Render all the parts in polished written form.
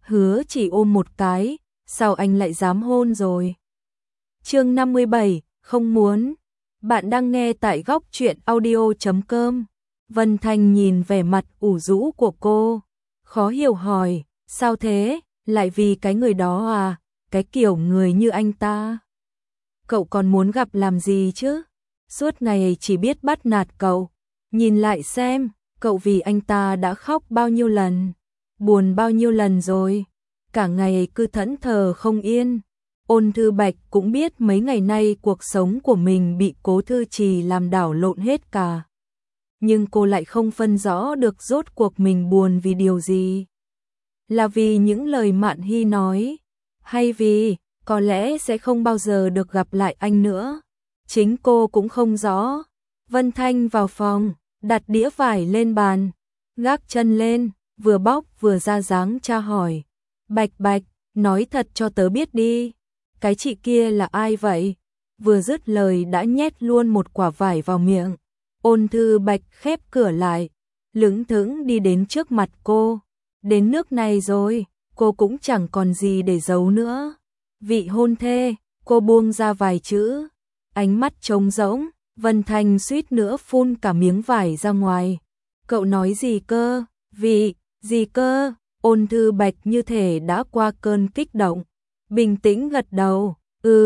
hứa chỉ ôm một cái, sao anh lại dám hôn rồi? Chương 57, không muốn. Bạn đang nghe tại góc truyện audio.com. Vân Thanh nhìn vẻ mặt ủ rũ của cô, khó hiểu hỏi, sao thế, lại vì cái người đó à, cái kiểu người như anh ta. Cậu còn muốn gặp làm gì chứ? Suốt ngày chỉ biết bắt nạt cậu. Nhìn lại xem, cậu vì anh ta đã khóc bao nhiêu lần, buồn bao nhiêu lần rồi, cả ngày cứ thẫn thờ không yên. Ôn Thư Bạch cũng biết mấy ngày nay cuộc sống của mình bị Cố Thư Trì làm đảo lộn hết cả. Nhưng cô lại không phân rõ được rốt cuộc mình buồn vì điều gì. Là vì những lời Mạn Hy nói, hay vì có lẽ sẽ không bao giờ được gặp lại anh nữa. Chính cô cũng không rõ. Vân Thanh vào phòng, đặt đĩa vải lên bàn, gác chân lên, vừa bóc vừa ra dáng tra hỏi. Bạch Bạch, nói thật cho tớ biết đi, cái chị kia là ai vậy? Vừa dứt lời đã nhét luôn một quả vải vào miệng. Ôn Thư Bạch khép cửa lại, lững thững đi đến trước mặt cô. Đến nước này rồi, cô cũng chẳng còn gì để giấu nữa. Vị hôn thê, cô buông ra vài chữ, ánh mắt trống rỗng. Vân Thanh suýt nữa phun cả miếng vải ra ngoài. Cậu nói gì cơ? Vị, gì cơ? Ôn Thư Bạch như thể đã qua cơn kích động, bình tĩnh gật đầu,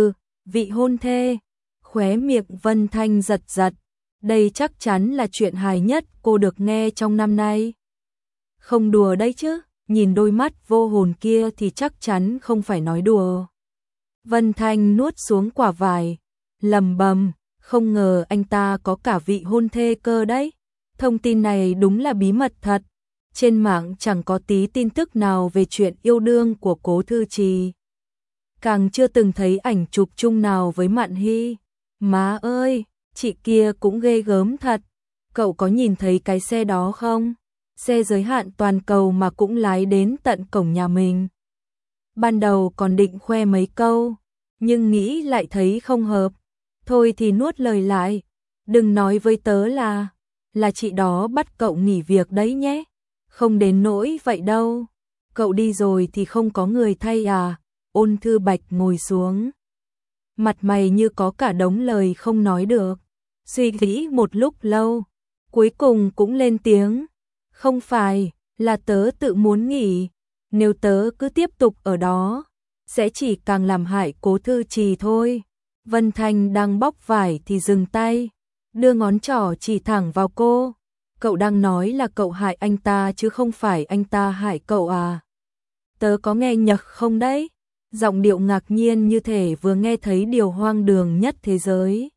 vị hôn thê. Khóe miệng Vân Thanh giật giật, đây chắc chắn là chuyện hài nhất cô được nghe trong năm nay. Không đùa đấy chứ, nhìn đôi mắt vô hồn kia thì chắc chắn không phải nói đùa. Vân Thanh nuốt xuống quả vải, lẩm bẩm, không ngờ anh ta có cả vị hôn thê cơ đấy. Thông tin này đúng là bí mật thật. Trên mạng chẳng có tí tin tức nào về chuyện yêu đương của Cố Thư Trì. Càng chưa từng thấy ảnh chụp chung nào với Mạn Hy. Má ơi, chị kia cũng ghê gớm thật. Cậu có nhìn thấy cái xe đó không? Xe giới hạn toàn cầu mà cũng lái đến tận cổng nhà mình. Ban đầu còn định khoe mấy câu, nhưng nghĩ lại thấy không hợp. Thôi thì nuốt lời lại, đừng nói với tớ là chị đó bắt cậu nghỉ việc đấy nhé. Không đến nỗi vậy đâu. Cậu đi rồi thì không có người thay à? Ôn Thư Bạch ngồi xuống, mặt mày như có cả đống lời không nói được. Suy nghĩ một lúc lâu, cuối cùng cũng lên tiếng. Không phải, là tớ tự muốn nghỉ. Nếu tớ cứ tiếp tục ở đó, sẽ chỉ càng làm hại Cố Thư Trì thôi. Vân Thanh đang bóc vải thì dừng tay, đưa ngón trỏ chỉ thẳng vào cô. Cậu đang nói là cậu hại anh ta chứ không phải anh ta hại cậu à? Tớ có nghe nhầm không đấy? Giọng điệu ngạc nhiên như thể vừa nghe thấy điều hoang đường nhất thế giới.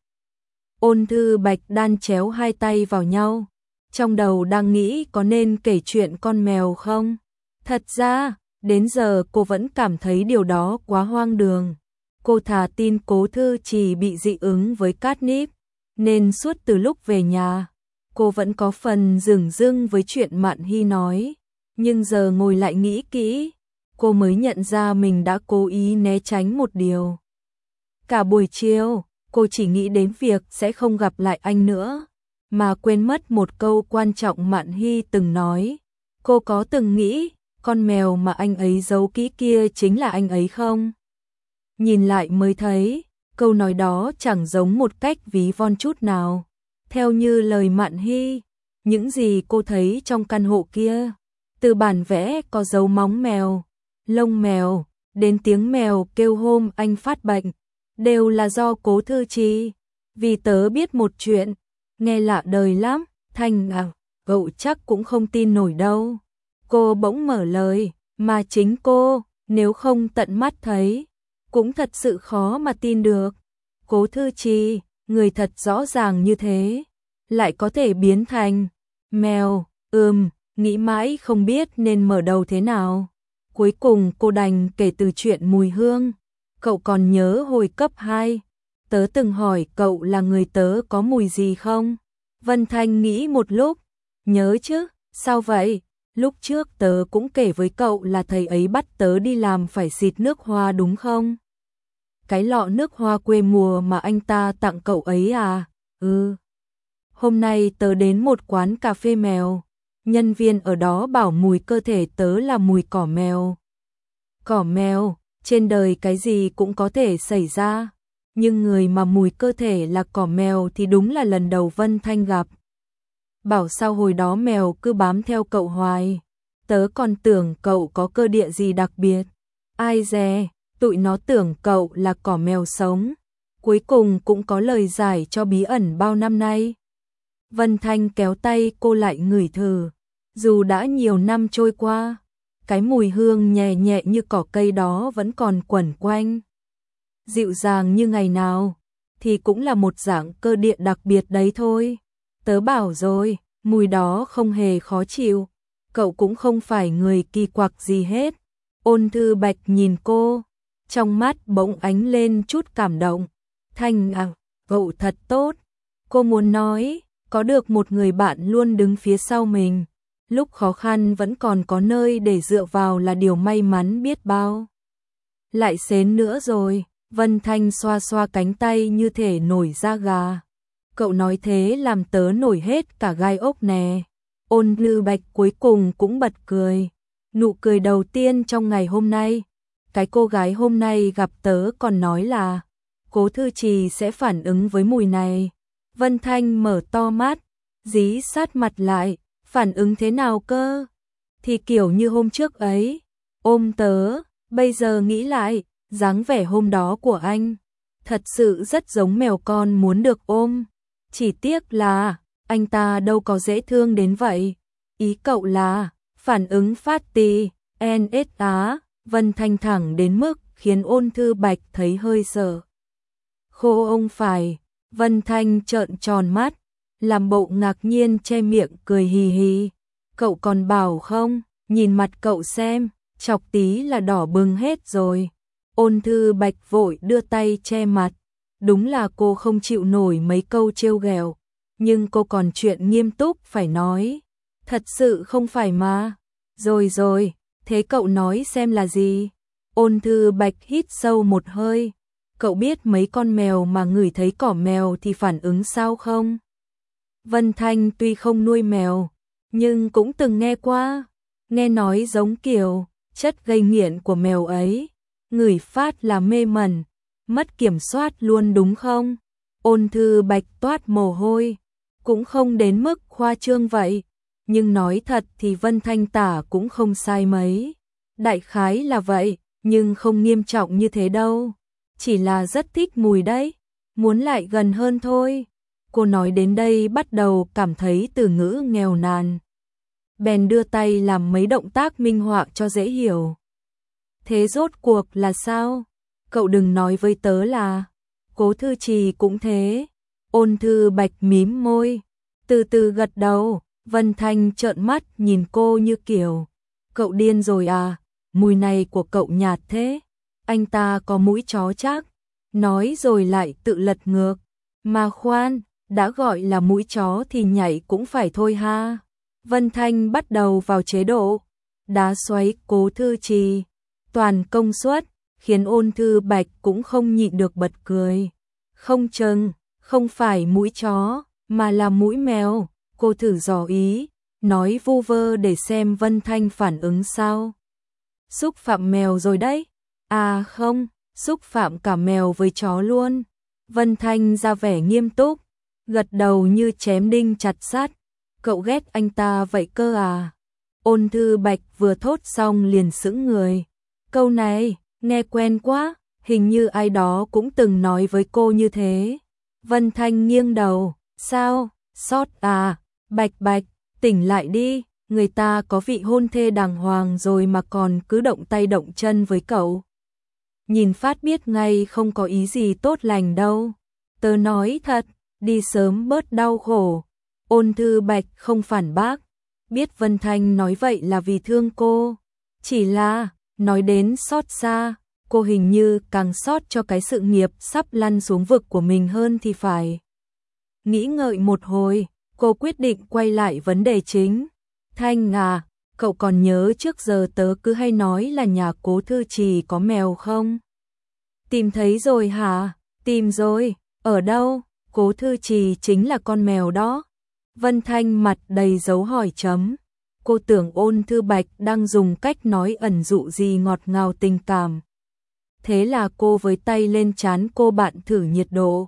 Ôn Thư Bạch đan chéo hai tay vào nhau, trong đầu đang nghĩ có nên kể chuyện con mèo không? Thật ra, đến giờ cô vẫn cảm thấy điều đó quá hoang đường. Cô thà tin Cố Thư Trì bị dị ứng với catnip, nên suốt từ lúc về nhà, cô vẫn có phần dửng dưng với chuyện Mạn Hy nói. Nhưng giờ ngồi lại nghĩ kỹ, cô mới nhận ra mình đã cố ý né tránh một điều. Cả buổi chiều, cô chỉ nghĩ đến việc sẽ không gặp lại anh nữa, mà quên mất một câu quan trọng Mạn Hy từng nói. Cô có từng nghĩ, con mèo mà anh ấy giấu kỹ kia chính là anh ấy không? Nhìn lại mới thấy, câu nói đó chẳng giống một cách ví von chút nào. Theo như lời Mạn Hy, những gì cô thấy trong căn hộ kia, từ bản vẽ có dấu móng mèo, lông mèo, đến tiếng mèo kêu hôm anh phát bệnh, đều là do Cố Thư Trì. Vì tớ biết một chuyện, nghe lạ đời lắm, Thanh à, cậu chắc cũng không tin nổi đâu. Cô bỗng mở lời, mà chính cô, nếu không tận mắt thấy, cũng thật sự khó mà tin được. Cố Thư Trì, người thật rõ ràng như thế, lại có thể biến thành mèo. Nghĩ mãi không biết nên mở đầu thế nào. Cuối cùng cô đành kể từ chuyện mùi hương. Cậu còn nhớ hồi cấp 2, tớ từng hỏi cậu là người tớ có mùi gì không? Vân Thanh nghĩ một lúc, nhớ chứ, sao vậy? Lúc trước tớ cũng kể với cậu là thầy ấy bắt tớ đi làm phải xịt nước hoa đúng không? Cái lọ nước hoa quê mùa mà anh ta tặng cậu ấy à? Hôm nay tớ đến một quán cà phê mèo, nhân viên ở đó bảo mùi cơ thể tớ là mùi cỏ mèo. Cỏ mèo, trên đời cái gì cũng có thể xảy ra, nhưng người mà mùi cơ thể là cỏ mèo thì đúng là lần đầu Vân Thanh gặp. Bảo sao hồi đó mèo cứ bám theo cậu hoài, tớ còn tưởng cậu có cơ địa gì đặc biệt. Ai dè, tụi nó tưởng cậu là cỏ mèo sống. Cuối cùng cũng có lời giải cho bí ẩn bao năm nay. Vân Thanh kéo tay cô lại ngửi thử. Dù đã nhiều năm trôi qua, cái mùi hương nhẹ nhẹ như cỏ cây đó vẫn còn quẩn quanh. Dịu dàng như ngày nào, thì cũng là một dạng cơ địa đặc biệt đấy thôi. Tớ bảo rồi, mùi đó không hề khó chịu. Cậu cũng không phải người kỳ quặc gì hết. Ôn Thư Bạch nhìn cô, trong mắt bỗng ánh lên chút cảm động. Thanh à, cậu thật tốt. Cô muốn nói, có được một người bạn luôn đứng phía sau mình, lúc khó khăn vẫn còn có nơi để dựa vào là điều may mắn biết bao. Lại xến nữa rồi, Vân Thanh xoa xoa cánh tay như thể nổi da gà. Cậu nói thế làm tớ nổi hết cả gai ốc nè. Ôn Thư Bạch cuối cùng cũng bật cười. Nụ cười đầu tiên trong ngày hôm nay. Cái cô gái hôm nay gặp tớ còn nói là Cố Thư Trì sẽ phản ứng với mùi này. Vân Thanh mở to mắt, dí sát mặt lại. Phản ứng thế nào cơ? Thì kiểu như hôm trước ấy, ôm tớ. Bây giờ nghĩ lại, dáng vẻ hôm đó của anh thật sự rất giống mèo con muốn được ôm. Chỉ tiếc là anh ta đâu có dễ thương đến vậy. Ý cậu là phản ứng phát tì, NSA. Vân Thanh thẳng đến mức khiến Ôn Thư Bạch thấy hơi sợ. Khô ông phải. Vân Thanh trợn tròn mắt, làm bộ ngạc nhiên che miệng cười hì hì. Cậu còn bảo không, nhìn mặt cậu xem, chọc tí là đỏ bừng hết rồi. Ôn Thư Bạch vội đưa tay che mặt. Đúng là cô không chịu nổi mấy câu trêu ghẹo, nhưng cô còn chuyện nghiêm túc phải nói. Thật sự không phải mà. Rồi rồi, thế cậu nói xem là gì? Ôn Thư Bạch hít sâu một hơi. Cậu biết mấy con mèo mà ngửi thấy cỏ mèo thì phản ứng sao không? Vân Thanh tuy không nuôi mèo, nhưng cũng từng nghe qua. Nghe nói giống kiểu chất gây nghiện của mèo ấy. Ngửi phát là mê mẩn, mất kiểm soát luôn đúng không? Ôn Thư Bạch toát mồ hôi. Cũng không đến mức khoa trương vậy. Nhưng nói thật thì Vân Thanh tả cũng không sai mấy. Đại khái là vậy, nhưng không nghiêm trọng như thế đâu. Chỉ là rất thích mùi đấy. Muốn lại gần hơn thôi. Cô nói đến đây bắt đầu cảm thấy từ ngữ nghèo nàn. Bèn đưa tay làm mấy động tác minh họa cho dễ hiểu. Thế rốt cuộc là sao? Cậu đừng nói với tớ là Cố Thư Trì cũng thế. Ôn Thư Bạch mím môi, từ từ gật đầu. Vân Thanh trợn mắt nhìn cô như kiểu cậu điên rồi à? Mùi này của cậu nhạt thế. Anh ta có mũi chó chắc. Nói rồi lại tự lật ngược. Mà khoan, đã gọi là mũi chó thì nhảy cũng phải thôi ha. Vân Thanh bắt đầu vào chế độ đá xoáy Cố Thư Trì toàn công suất, khiến Ôn Thư Bạch cũng không nhịn được bật cười. Không chừng, không phải mũi chó, mà là mũi mèo. Cô thử dò ý, nói vu vơ để xem Vân Thanh phản ứng sao. Xúc phạm mèo rồi đấy. À không, xúc phạm cả mèo với chó luôn. Vân Thanh ra vẻ nghiêm túc, gật đầu như chém đinh chặt sắt. Cậu ghét anh ta vậy cơ à? Ôn Thư Bạch vừa thốt xong liền sững người. Câu này, nghe quen quá, hình như ai đó cũng từng nói với cô như thế. Vân Thanh nghiêng đầu, sao, sót à, Bạch Bạch, tỉnh lại đi, người ta có vị hôn thê đàng hoàng rồi mà còn cứ động tay động chân với cậu. Nhìn phát biết ngay không có ý gì tốt lành đâu. Tớ nói thật, đi sớm bớt đau khổ. Ôn Thư Bạch không phản bác, biết Vân Thanh nói vậy là vì thương cô. Chỉ là, nói đến xót xa, cô hình như càng xót cho cái sự nghiệp sắp lăn xuống vực của mình hơn thì phải. Nghĩ ngợi một hồi, cô quyết định quay lại vấn đề chính. Thanh à, cậu còn nhớ trước giờ tớ cứ hay nói là nhà Cố Thư Trì có mèo không? Tìm thấy rồi hả? Tìm rồi, ở đâu? Cố Thư Trì chính là con mèo đó. Vân Thanh mặt đầy dấu hỏi chấm. Cô tưởng Ôn Thư Bạch đang dùng cách nói ẩn dụ gì ngọt ngào tình cảm. Thế là cô với tay lên trán cô bạn thử nhiệt độ.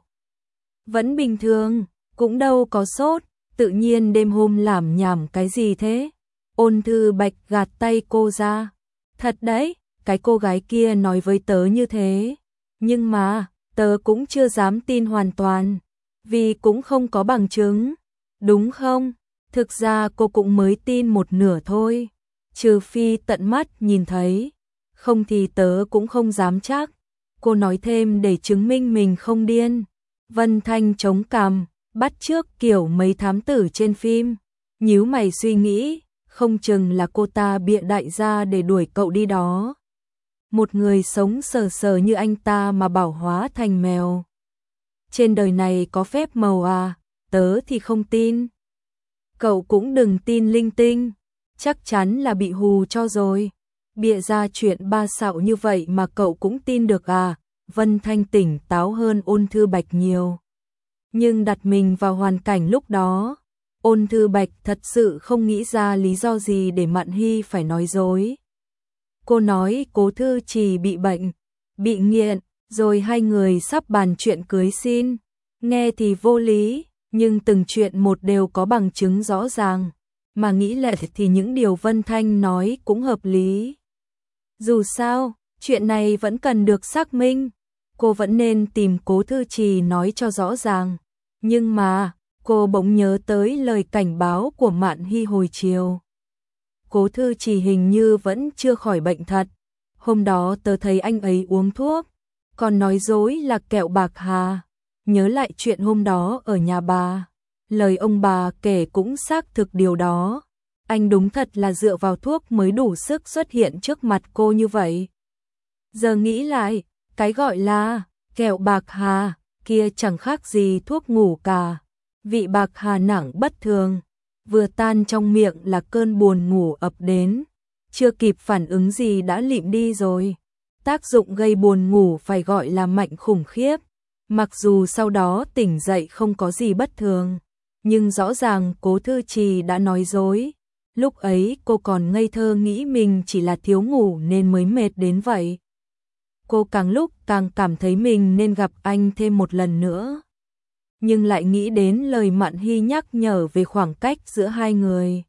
Vẫn bình thường, cũng đâu có sốt, tự nhiên đêm hôm làm nhảm cái gì thế? Ôn Thư Bạch gạt tay cô ra. Thật đấy, cái cô gái kia nói với tớ như thế. Nhưng mà, tớ cũng chưa dám tin hoàn toàn, vì cũng không có bằng chứng. Đúng không? Thực ra cô cũng mới tin một nửa thôi. Trừ phi tận mắt nhìn thấy. Không thì tớ cũng không dám chắc. Cô nói thêm để chứng minh mình không điên. Vân Thanh chống cằm, bắt chước kiểu mấy thám tử trên phim. Nhíu mày suy nghĩ, không chừng là cô ta bịa đại ra để đuổi cậu đi đó. Một người sống sờ sờ như anh ta mà bảo hóa thành mèo. Trên đời này có phép màu à, tớ thì không tin. Cậu cũng đừng tin linh tinh, chắc chắn là bị hù cho rồi. Bịa ra chuyện ba xạo như vậy mà cậu cũng tin được à? Vân Thanh tỉnh táo hơn Ôn Thư Bạch nhiều. Nhưng đặt mình vào hoàn cảnh lúc đó, Ôn Thư Bạch thật sự không nghĩ ra lý do gì để Mạn Hy phải nói dối. Cô nói Cố Thư Trì bị bệnh, bị nghiện, rồi hai người sắp bàn chuyện cưới xin. Nghe thì vô lý, nhưng từng chuyện một đều có bằng chứng rõ ràng. Mà nghĩ lại thì những điều Vân Thanh nói cũng hợp lý. Dù sao, chuyện này vẫn cần được xác minh. Cô vẫn nên tìm Cố Thư Trì nói cho rõ ràng. Nhưng mà, cô bỗng nhớ tới lời cảnh báo của Mạn Hy hồi chiều. Cố Thư Trì hình như vẫn chưa khỏi bệnh thật. Hôm đó tớ thấy anh ấy uống thuốc, còn nói dối là kẹo bạc hà. Nhớ lại chuyện hôm đó ở nhà bà. Lời ông bà kể cũng xác thực điều đó. Anh đúng thật là dựa vào thuốc mới đủ sức xuất hiện trước mặt cô như vậy. Giờ nghĩ lại, cái gọi là kẹo bạc hà kia chẳng khác gì thuốc ngủ cả. Vị bạc hà nặng bất thường, vừa tan trong miệng là cơn buồn ngủ ập đến. Chưa kịp phản ứng gì đã lịm đi rồi. Tác dụng gây buồn ngủ phải gọi là mạnh khủng khiếp. Mặc dù sau đó tỉnh dậy không có gì bất thường, nhưng rõ ràng Cố Thư Trì đã nói dối. Lúc ấy cô còn ngây thơ nghĩ mình chỉ là thiếu ngủ nên mới mệt đến vậy. Cô càng lúc càng cảm thấy mình nên gặp anh thêm một lần nữa. Nhưng lại nghĩ đến lời Mạn Hy nhắc nhở về khoảng cách giữa hai người.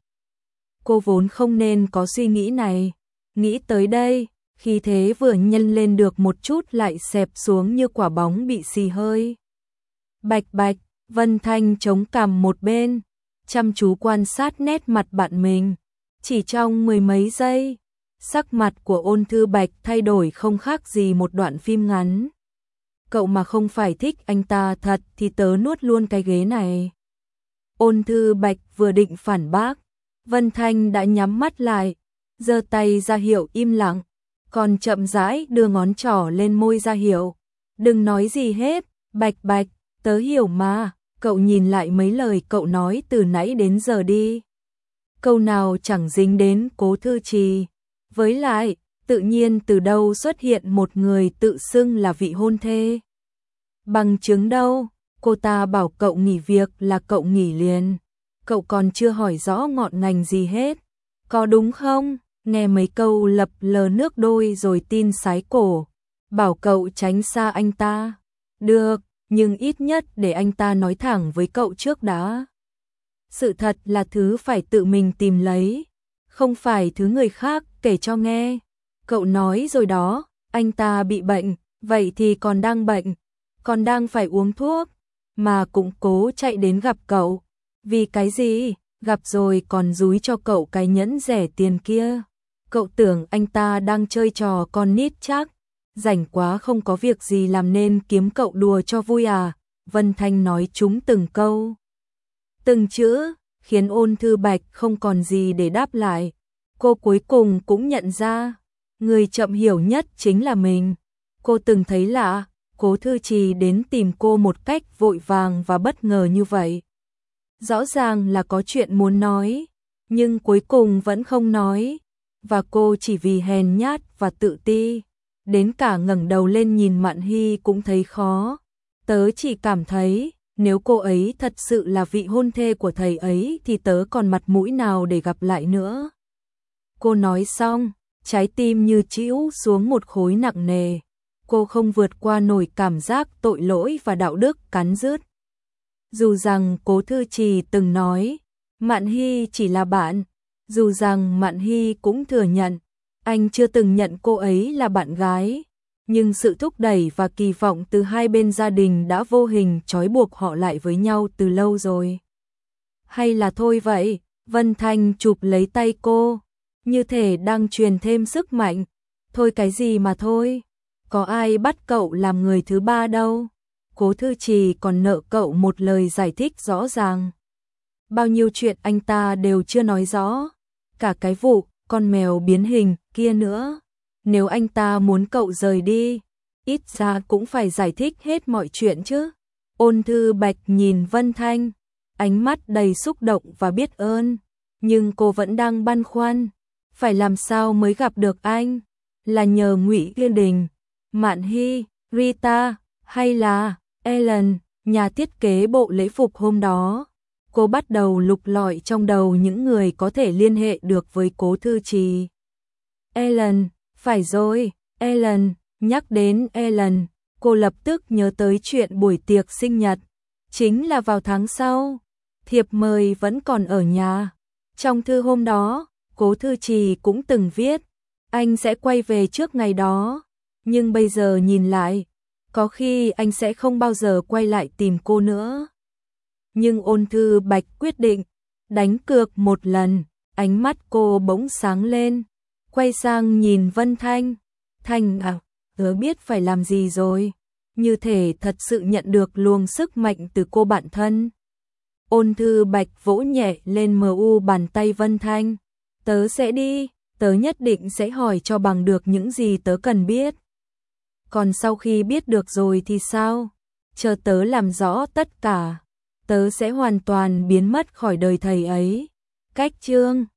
Cô vốn không nên có suy nghĩ này. Nghĩ tới đây, khi thế vừa nhân lên được một chút lại xẹp xuống như quả bóng bị xì hơi. Bạch bạch, Vân Thanh chống cằm một bên, chăm chú quan sát nét mặt bạn mình. Chỉ trong mười mấy giây, sắc mặt của Ôn Thư Bạch thay đổi không khác gì một đoạn phim ngắn. Cậu mà không phải thích anh ta thật thì tớ nuốt luôn cái ghế này. Ôn Thư Bạch vừa định phản bác, Vân Thanh đã nhắm mắt lại, giơ tay ra hiệu im lặng, còn chậm rãi đưa ngón trỏ lên môi ra hiệu. Đừng nói gì hết, Bạch Bạch, tớ hiểu mà, cậu nhìn lại mấy lời cậu nói từ nãy đến giờ đi. Câu nào chẳng dính đến Cố Thư Trì. Với lại, tự nhiên từ đâu xuất hiện một người tự xưng là vị hôn thê. Bằng chứng đâu, cô ta bảo cậu nghỉ việc là cậu nghỉ liền. Cậu còn chưa hỏi rõ ngọn ngành gì hết. Có đúng không? Nghe mấy câu lập lờ nước đôi rồi tin sái cổ. Bảo cậu tránh xa anh ta. Được, nhưng ít nhất để anh ta nói thẳng với cậu trước đã. Sự thật là thứ phải tự mình tìm lấy, không phải thứ người khác kể cho nghe. Cậu nói rồi đó, anh ta bị bệnh, vậy thì còn đang bệnh, còn đang phải uống thuốc, mà cũng cố chạy đến gặp cậu. Vì cái gì? Gặp rồi còn dúi cho cậu cái nhẫn rẻ tiền kia. Cậu tưởng anh ta đang chơi trò con nít chắc, rảnh quá không có việc gì làm nên kiếm cậu đùa cho vui à? Vân Thanh nói trúng từng câu, từng chữ, khiến Ôn Thư Bạch không còn gì để đáp lại. Cô cuối cùng cũng nhận ra, người chậm hiểu nhất chính là mình. Cô từng thấy lạ, Cố Thư Trì đến tìm cô một cách vội vàng và bất ngờ như vậy. Rõ ràng là có chuyện muốn nói, nhưng cuối cùng vẫn không nói. Và cô chỉ vì hèn nhát và tự ti, đến cả ngẩng đầu lên nhìn Mạn Hy cũng thấy khó. Tớ chỉ cảm thấy, Nếu cô ấy thật sự là vị hôn thê của thầy ấy thì tớ còn mặt mũi nào để gặp lại nữa. Cô nói xong, trái tim như trĩu xuống một khối nặng nề. Cô không vượt qua nổi cảm giác tội lỗi và đạo đức cắn rứt. Dù rằng Cố Thư Trì từng nói, Mạn Hy chỉ là bạn, dù rằng Mạn Hy cũng thừa nhận, anh chưa từng nhận cô ấy là bạn gái, nhưng sự thúc đẩy và kỳ vọng từ hai bên gia đình đã vô hình trói buộc họ lại với nhau từ lâu rồi. Hay là thôi vậy, Vân Thanh chụp lấy tay cô, như thể đang truyền thêm sức mạnh. Thôi cái gì mà thôi, có ai bắt cậu làm người thứ ba đâu. Cố Thư Trì còn nợ cậu một lời giải thích rõ ràng. Bao nhiêu chuyện anh ta đều chưa nói rõ, cả cái vụ con mèo biến hình kia nữa. Nếu anh ta muốn cậu rời đi, ít ra cũng phải giải thích hết mọi chuyện chứ. Ôn Thư Bạch nhìn Vân Thanh, ánh mắt đầy xúc động và biết ơn, nhưng cô vẫn đang băn khoăn, phải làm sao mới gặp được anh, là nhờ Ngụy Liên Đình, Mạn Hy, Rita hay là Ellen, nhà thiết kế bộ lễ phục hôm đó. Cô bắt đầu lục lọi trong đầu những người có thể liên hệ được với Cố Thư Trì. Ellen, phải rồi, Ellen, nhắc đến Ellen, cô lập tức nhớ tới chuyện buổi tiệc sinh nhật, chính là vào tháng sau, thiệp mời vẫn còn ở nhà. Trong thư hôm đó, Cố Thư Trì cũng từng viết, anh sẽ quay về trước ngày đó, nhưng bây giờ nhìn lại, có khi anh sẽ không bao giờ quay lại tìm cô nữa. Nhưng Ôn Thư Bạch quyết định đánh cược một lần, ánh mắt cô bỗng sáng lên, quay sang nhìn Vân Thanh. Thanh à, tớ biết phải làm gì rồi, như thể thật sự nhận được luồng sức mạnh từ cô bạn thân. Ôn Thư Bạch vỗ nhẹ lên mu bàn tay Vân Thanh. Tớ sẽ đi, tớ nhất định sẽ hỏi cho bằng được những gì tớ cần biết. Còn sau khi biết được rồi thì sao? Chờ tớ làm rõ tất cả, tớ sẽ hoàn toàn biến mất khỏi đời thầy ấy. Cách chương